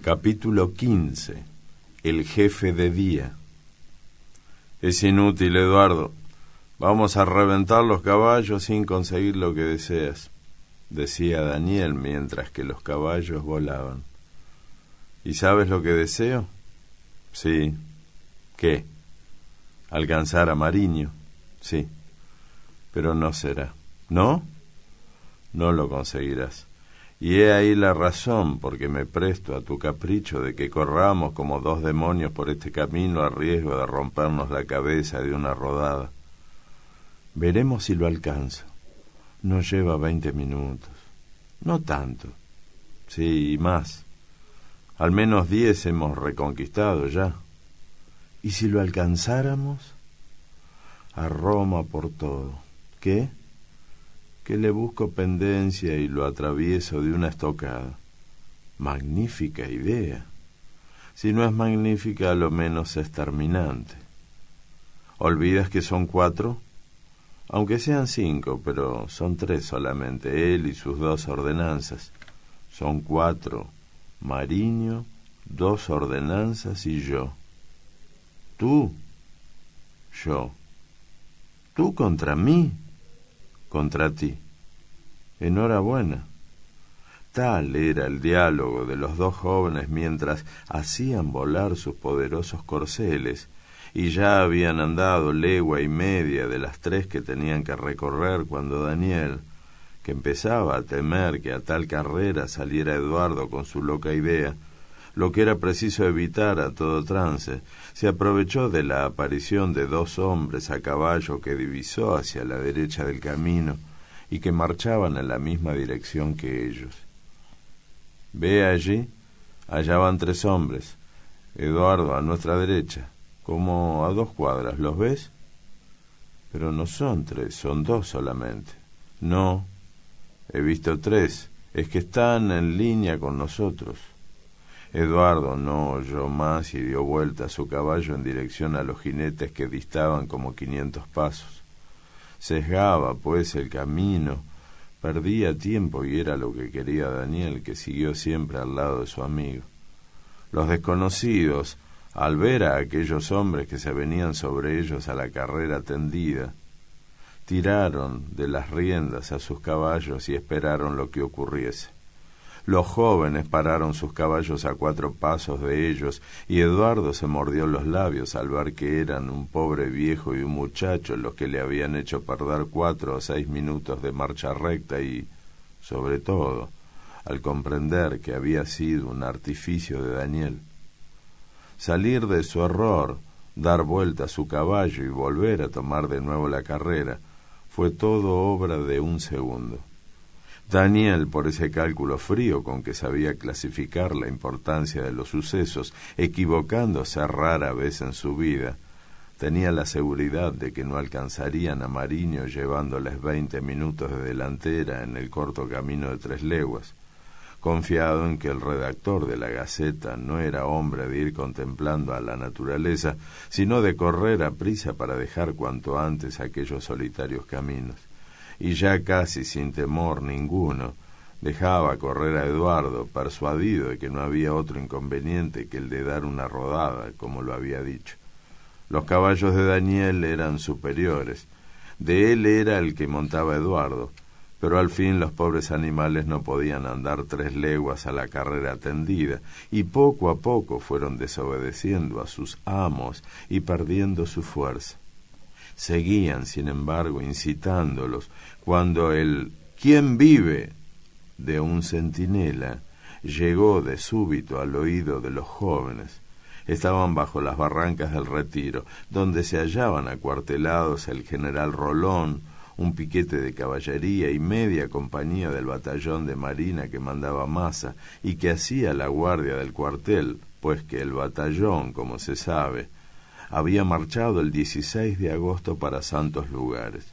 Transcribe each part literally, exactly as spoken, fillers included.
Capítulo quince. El jefe de día. Es inútil, Eduardo. Vamos a reventar los caballos sin conseguir lo que deseas, decía Daniel mientras que los caballos volaban. ¿Y sabes lo que deseo? Sí. ¿Qué? Alcanzar a Mariño. Sí. Pero no será. ¿No? No lo conseguirás. Y he ahí la razón por que me presto a tu capricho de que corramos como dos demonios por este camino a riesgo de rompernos la cabeza de una rodada. Veremos si lo alcanzo. No lleva veinte minutos. No tanto. Sí, y más. Al menos diez hemos reconquistado ya. ¿Y si lo alcanzáramos? A Roma por todo. ¿Qué? Que le busco pendencia y lo atravieso de una estocada. Magnífica idea. Si no es magnífica, a lo menos es terminante. ¿Olvidas que son cuatro? Aunque sean cinco, pero son tres solamente, él y sus dos ordenanzas. Son cuatro. Mariño, dos ordenanzas y yo. ¿Tú? Yo. ¿Tú contra mí? Contra ti. Enhorabuena. Tal era el diálogo de los dos jóvenes mientras hacían volar sus poderosos corceles, y ya habían andado legua y media de las tres que tenían que recorrer cuando Daniel, que empezaba a temer que a tal carrera saliera Eduardo con su loca idea, lo que era preciso evitar a todo trance, se aprovechó de la aparición de dos hombres a caballo que divisó hacia la derecha del camino y que marchaban en la misma dirección que ellos. Ve allí, allá van tres hombres, Eduardo a nuestra derecha, como a dos cuadras, ¿los ves? Pero no son tres, son dos solamente. No, he visto tres, es que están en línea con nosotros. Eduardo no oyó más y dio vuelta a su caballo en dirección a los jinetes que distaban como quinientos pasos. Sesgaba, pues, el camino, perdía tiempo y era lo que quería Daniel, que siguió siempre al lado de su amigo. Los desconocidos, al ver a aquellos hombres que se venían sobre ellos a la carrera tendida, tiraron de las riendas a sus caballos y esperaron lo que ocurriese. Los jóvenes pararon sus caballos a cuatro pasos de ellos, y Eduardo se mordió los labios al ver que eran un pobre viejo y un muchacho los que le habían hecho perder cuatro o seis minutos de marcha recta y, sobre todo, al comprender que había sido un artificio de Daniel. Salir de su error, dar vuelta a su caballo y volver a tomar de nuevo la carrera, fue todo obra de un segundo. Daniel, por ese cálculo frío con que sabía clasificar la importancia de los sucesos, equivocándose rara vez en su vida, tenía la seguridad de que no alcanzarían a Mariño llevándoles veinte minutos de delantera en el corto camino de tres leguas, confiado en que el redactor de la Gaceta no era hombre de ir contemplando a la naturaleza, sino de correr a prisa para dejar cuanto antes aquellos solitarios caminos. Y ya casi sin temor ninguno, dejaba correr a Eduardo, persuadido de que no había otro inconveniente que el de dar una rodada, como lo había dicho. Los caballos de Daniel eran superiores, de él era el que montaba Eduardo, pero al fin los pobres animales no podían andar tres leguas a la carrera tendida, y poco a poco fueron desobedeciendo a sus amos y perdiendo su fuerza. Seguían, sin embargo, incitándolos, cuando el «¿Quién vive?» de un centinela llegó de súbito al oído de los jóvenes. Estaban bajo las barrancas del Retiro, donde se hallaban acuartelados el general Rolón, un piquete de caballería y media compañía del batallón de marina que mandaba Maza y que hacía la guardia del cuartel, pues que el batallón, como se sabe, había marchado el dieciséis de agosto para santos lugares.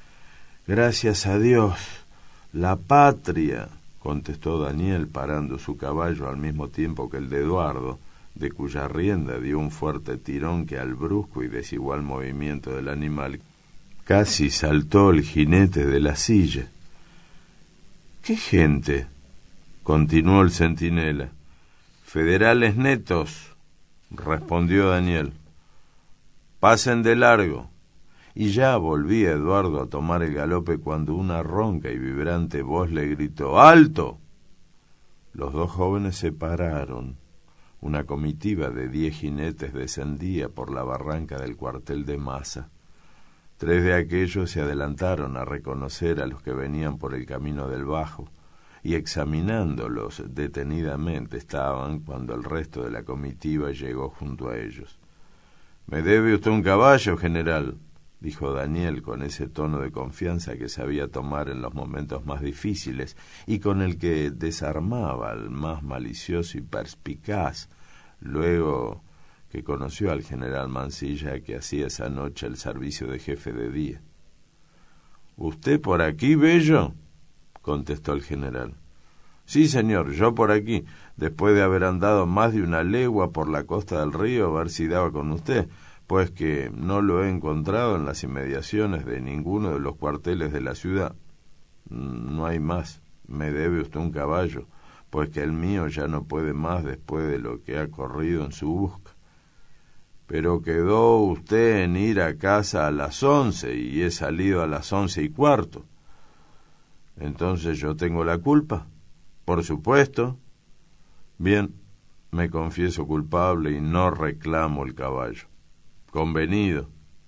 «Gracias a Dios, la patria», contestó Daniel parando su caballo al mismo tiempo que el de Eduardo, de cuya rienda dio un fuerte tirón que al brusco y desigual movimiento del animal casi saltó el jinete de la silla. «¿Qué gente?», continuó el centinela. Federales netos, respondió Daniel. Pasen de largo. Y ya volvía Eduardo a tomar el galope cuando una ronca y vibrante voz le gritó ¡alto! Los dos jóvenes se pararon. Una comitiva de diez jinetes descendía por la barranca del cuartel de Masa. Tres de aquellos se adelantaron a reconocer a los que venían por el camino del Bajo, y examinándolos detenidamente estaban cuando el resto de la comitiva llegó junto a ellos. «¿Me debe usted un caballo, general?», dijo Daniel con ese tono de confianza que sabía tomar en los momentos más difíciles y con el que desarmaba al más malicioso y perspicaz, luego que conoció al general Mansilla, que hacía esa noche el servicio de jefe de día. «¿Usted por aquí, Bello?», contestó el general. «Sí, señor, yo por aquí, después de haber andado más de una legua por la costa del río a ver si daba con usted, pues que no lo he encontrado en las inmediaciones de ninguno de los cuarteles de la ciudad. No hay más, me debe usted un caballo, pues que el mío ya no puede más después de lo que ha corrido en su busca. Pero quedó usted en ir a casa a las once y he salido a las once y cuarto. Entonces yo tengo la culpa, por supuesto. Bien, me confieso culpable y no reclamo el caballo. Convenido.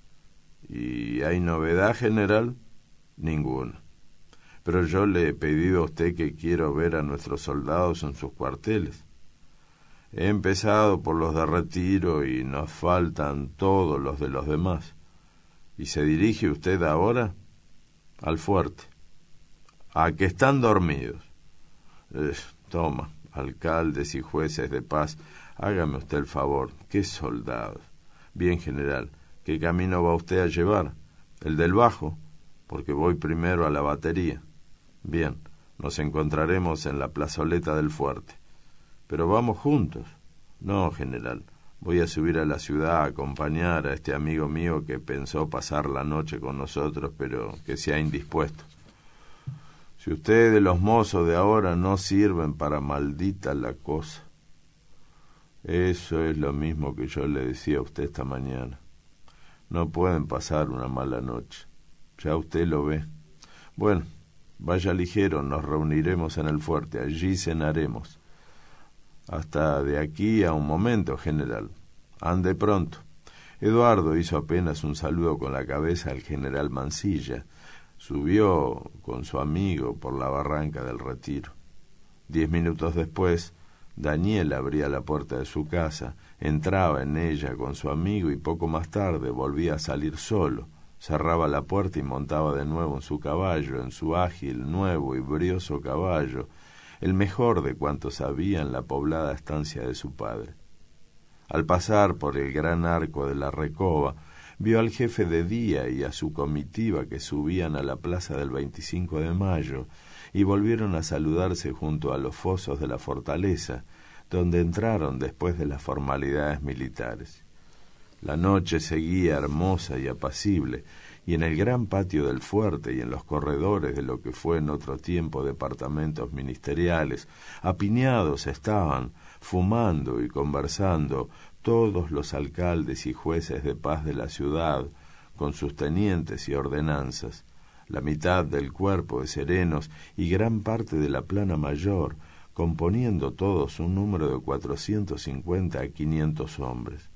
¿Y hay novedad, general? Ninguna. Pero yo le he pedido a usted que quiero ver a nuestros soldados en sus cuarteles. He empezado por los de retiro y nos faltan todos los de los demás. ¿Y se dirige usted ahora? Al fuerte. A que están dormidos. Eh, toma, alcaldes y jueces de paz, hágame usted el favor. ¿Qué soldados? Bien, general, ¿qué camino va usted a llevar? ¿El del Bajo? Porque voy primero a la batería. Bien, nos encontraremos en la plazoleta del fuerte. Pero vamos juntos. No, general, voy a subir a la ciudad a acompañar a este amigo mío que pensó pasar la noche con nosotros, pero que se ha indispuesto. Si ustedes de los mozos de ahora no sirven para maldita la cosa. Eso es lo mismo que yo le decía a usted esta mañana. No pueden pasar una mala noche. Ya usted lo ve. Bueno, vaya ligero, nos reuniremos en el fuerte, allí cenaremos. Hasta de aquí a un momento, general. Ande pronto. Eduardo hizo apenas un saludo con la cabeza al general Mansilla. Subió con su amigo por la barranca del Retiro. Diez minutos después, Daniel abría la puerta de su casa, entraba en ella con su amigo y poco más tarde volvía a salir solo. Cerraba la puerta y montaba de nuevo en su caballo, en su ágil, nuevo y brioso caballo, el mejor de cuantos había en la poblada estancia de su padre. Al pasar por el gran arco de la Recoba, vio al jefe de día y a su comitiva que subían a la plaza del veinticinco de mayo y volvieron a saludarse junto a los fosos de la fortaleza, donde entraron después de las formalidades militares. La noche seguía hermosa y apacible, y en el gran patio del fuerte y en los corredores de lo que fue en otro tiempo departamentos ministeriales, apiñados estaban, fumando y conversando, todos los alcaldes y jueces de paz de la ciudad, con sus tenientes y ordenanzas, la mitad del cuerpo de serenos y gran parte de la plana mayor, componiendo todos un número de cuatrocientos cincuenta a quinientos hombres.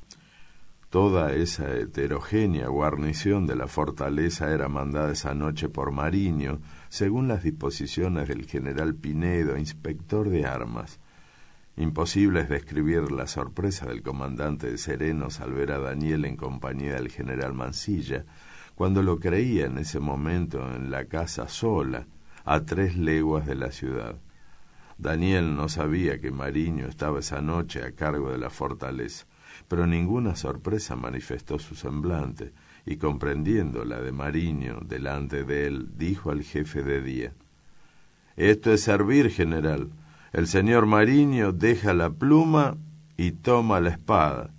Toda esa heterogénea guarnición de la fortaleza era mandada esa noche por Mariño, según las disposiciones del general Pinedo, inspector de armas. Imposible es describir la sorpresa del comandante de serenos al ver a Daniel en compañía del general Mansilla, cuando lo creía en ese momento en la casa sola, a tres leguas de la ciudad. Daniel no sabía que Mariño estaba esa noche a cargo de la fortaleza, pero ninguna sorpresa manifestó su semblante, y comprendiendo la de Mariño delante de él, dijo al jefe de día: «Esto es servir, general. El señor Mariño deja la pluma y toma la espada».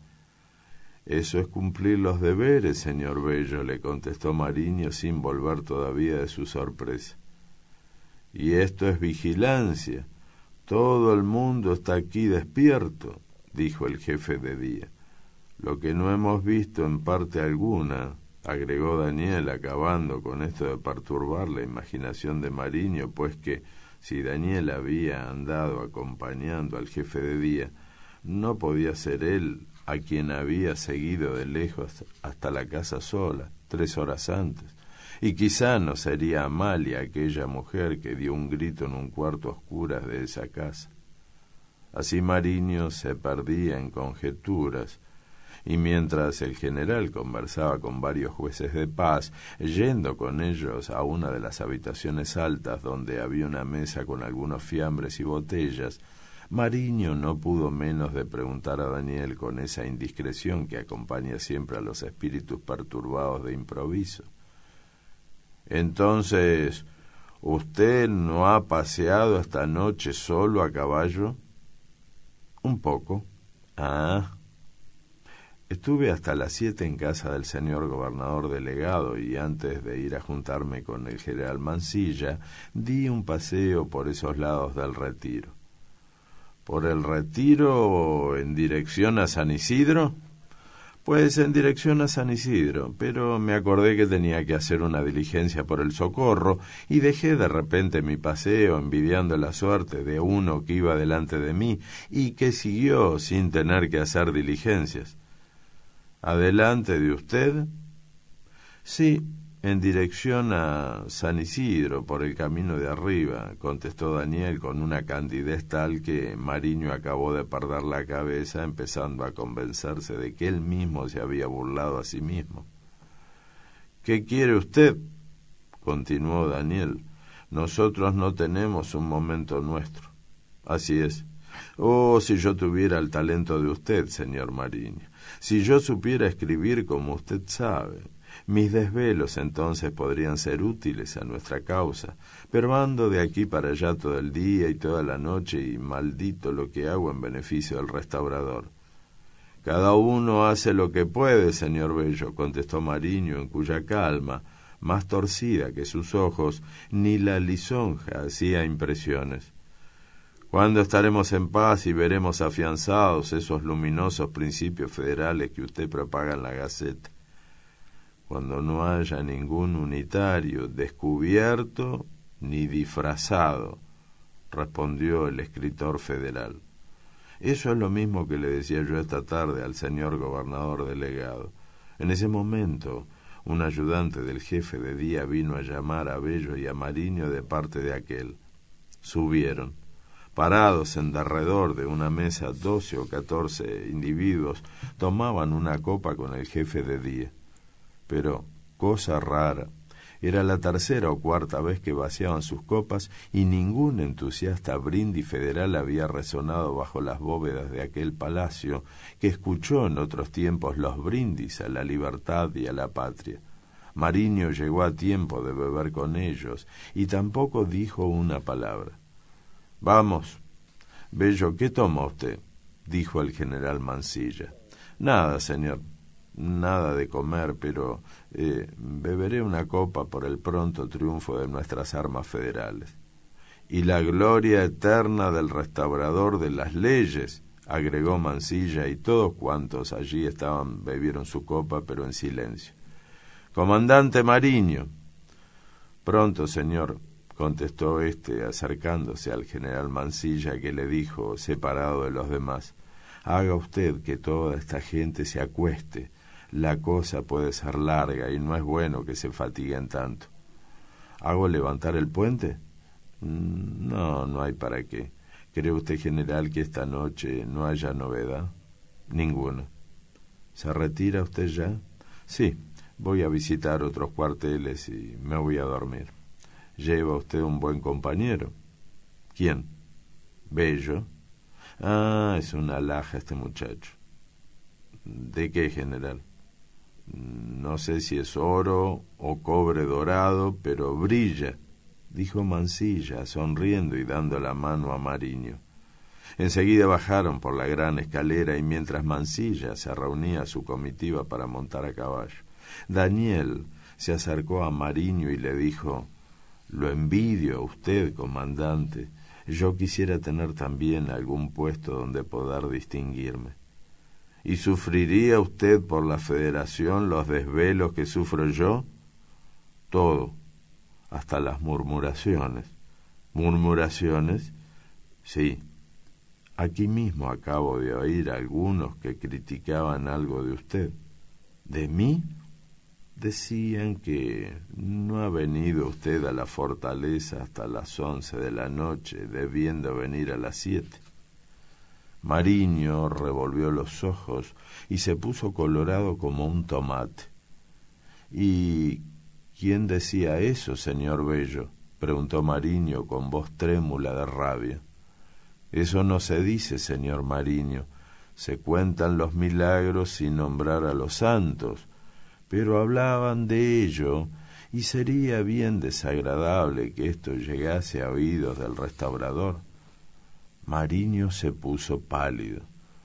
«Eso es cumplir los deberes, señor Bello», le contestó Mariño sin volver todavía de su sorpresa. «Y esto es vigilancia. Todo el mundo está aquí despierto, dijo el jefe de día. Lo que no hemos visto en parte alguna, agregó Daniel, acabando con esto de perturbar la imaginación de Mariño, pues que si Daniel había andado acompañando al jefe de día, no podía ser él a quien había seguido de lejos hasta la casa sola, tres horas antes. Y quizá no sería Amalia aquella mujer que dio un grito en un cuarto a oscuras de esa casa. Así Mariño se perdía en conjeturas, y mientras el general conversaba con varios jueces de paz, yendo con ellos a una de las habitaciones altas donde había una mesa con algunos fiambres y botellas, Mariño no pudo menos de preguntar a Daniel con esa indiscreción que acompaña siempre a los espíritus perturbados de improviso. Entonces, ¿usted no ha paseado esta noche solo a caballo? Un poco. Ah. Estuve hasta las siete en casa del señor gobernador delegado y antes de ir a juntarme con el general Mansilla, di un paseo por esos lados del Retiro. ¿Por el Retiro en dirección a San Isidro? Pues en dirección a San Isidro, pero me acordé que tenía que hacer una diligencia por el Socorro y dejé de repente mi paseo envidiando la suerte de uno que iba delante de mí y que siguió sin tener que hacer diligencias. ¿Adelante de usted? Sí, en dirección a San Isidro, por el camino de arriba, contestó Daniel con una candidez tal que Mariño acabó de perder la cabeza, empezando a convencerse de que él mismo se había burlado a sí mismo. ¿Qué quiere usted?, continuó Daniel. Nosotros no tenemos un momento nuestro. Así es. Oh, si yo tuviera el talento de usted, señor Mariño. Si yo supiera escribir como usted sabe. Mis desvelos entonces podrían ser útiles a nuestra causa, pero ando de aquí para allá todo el día y toda la noche y maldito lo que hago en beneficio del restaurador. Cada uno hace lo que puede, señor Bello, contestó Mariño, en cuya calma, más torcida que sus ojos, ni la lisonja hacía impresiones. ¿Cuándo estaremos en paz y veremos afianzados esos luminosos principios federales que usted propaga en la Gaceta? Cuando no haya ningún unitario descubierto ni disfrazado, respondió el escritor federal. Eso es lo mismo que le decía yo esta tarde al señor gobernador delegado. En ese momento, un ayudante del jefe de día vino a llamar a Bello y a Mariño de parte de aquel. Subieron. Parados en derredor de una mesa, doce o catorce individuos tomaban una copa con el jefe de día. Pero, cosa rara, era la tercera o cuarta vez que vaciaban sus copas y ningún entusiasta brindis federal había resonado bajo las bóvedas de aquel palacio que escuchó en otros tiempos los brindis a la libertad y a la patria. Mariño llegó a tiempo de beber con ellos y tampoco dijo una palabra. «Vamos, Bello, ¿qué toma usted?», dijo el general Mansilla. «Nada, señor. Nada de comer, pero eh, beberé una copa por el pronto triunfo de nuestras armas federales. Y la gloria eterna del restaurador de las leyes», agregó Mansilla, y todos cuantos allí estaban bebieron su copa, pero en silencio. «Comandante Mariño». «Pronto, señor», contestó éste, acercándose al general Mansilla, que le dijo, separado de los demás, «Haga usted que toda esta gente se acueste. La cosa puede ser larga y no es bueno que se fatiguen tanto». «¿Hago levantar el puente?» «No, no hay para qué. ¿Cree usted, general, que esta noche no haya novedad?» «Ninguna». «¿Se retira usted ya?» «Sí, voy a visitar otros cuarteles y me voy a dormir». «¿Lleva usted un buen compañero?» «¿Quién?» «Bello». «Ah, es una alhaja este muchacho». «¿De qué, general?» «No sé si es oro o cobre dorado, pero brilla», dijo Mansilla, sonriendo y dando la mano a Mariño. Enseguida bajaron por la gran escalera y mientras Mansilla se reunía a su comitiva para montar a caballo, Daniel se acercó a Mariño y le dijo: «Lo envidio a usted, comandante. Yo quisiera tener también algún puesto donde poder distinguirme. ¿Y sufriría usted por la Federación los desvelos que sufro yo? Todo, hasta las murmuraciones. ¿Murmuraciones? Sí. Aquí mismo acabo de oír a algunos que criticaban algo de usted. ¿De mí? Decían que no ha venido usted a la fortaleza hasta las once de la noche, debiendo venir a las siete. Mariño revolvió los ojos y se puso colorado como un tomate. ¿Y quién decía eso, señor Bello?, preguntó Mariño con voz trémula de rabia. Eso no se dice, señor Mariño. Se cuentan los milagros sin nombrar a los santos, pero hablaban de ello y sería bien desagradable que esto llegase a oídos del restaurador. Mariño se puso pálido.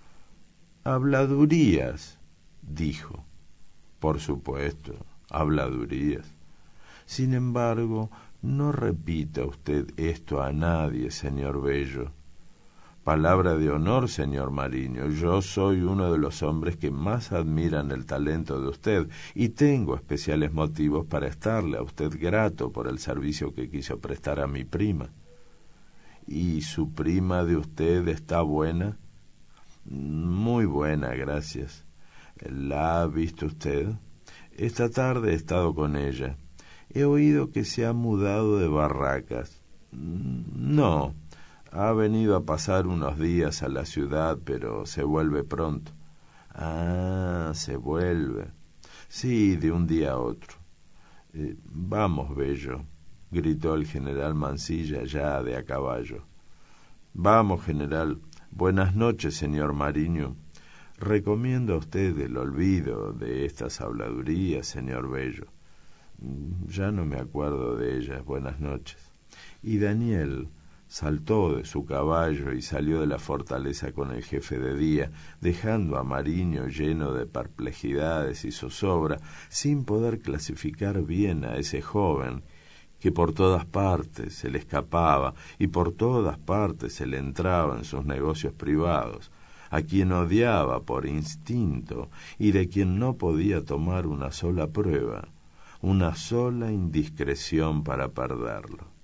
«Habladurías», dijo. «Por supuesto, habladurías. Sin embargo, no repita usted esto a nadie, señor Bello. Palabra de honor, señor Mariño, yo soy uno de los hombres que más admiran el talento de usted y tengo especiales motivos para estarle a usted grato por el servicio que quiso prestar a mi prima». «¿Y su prima de usted está buena?» «Muy buena, gracias». «¿La ha visto usted?» «Esta tarde he estado con ella. He oído que se ha mudado de Barracas». «No, ha venido a pasar unos días a la ciudad, pero se vuelve pronto». «Ah, se vuelve». «Sí, de un día a otro». Eh, «Vamos, Bello», gritó el general Mansilla ya de a caballo. «Vamos, general. Buenas noches, señor Mariño. Recomiendo a usted el olvido de estas habladurías, señor Bello. Ya no me acuerdo de ellas. Buenas noches». Y Daniel saltó de su caballo y salió de la fortaleza con el jefe de día, dejando a Mariño lleno de perplejidades y zozobra, sin poder clasificar bien a ese joven que por todas partes se le escapaba y por todas partes se le entraba en sus negocios privados, a quien odiaba por instinto y de quien no podía tomar una sola prueba, una sola indiscreción para perderlo.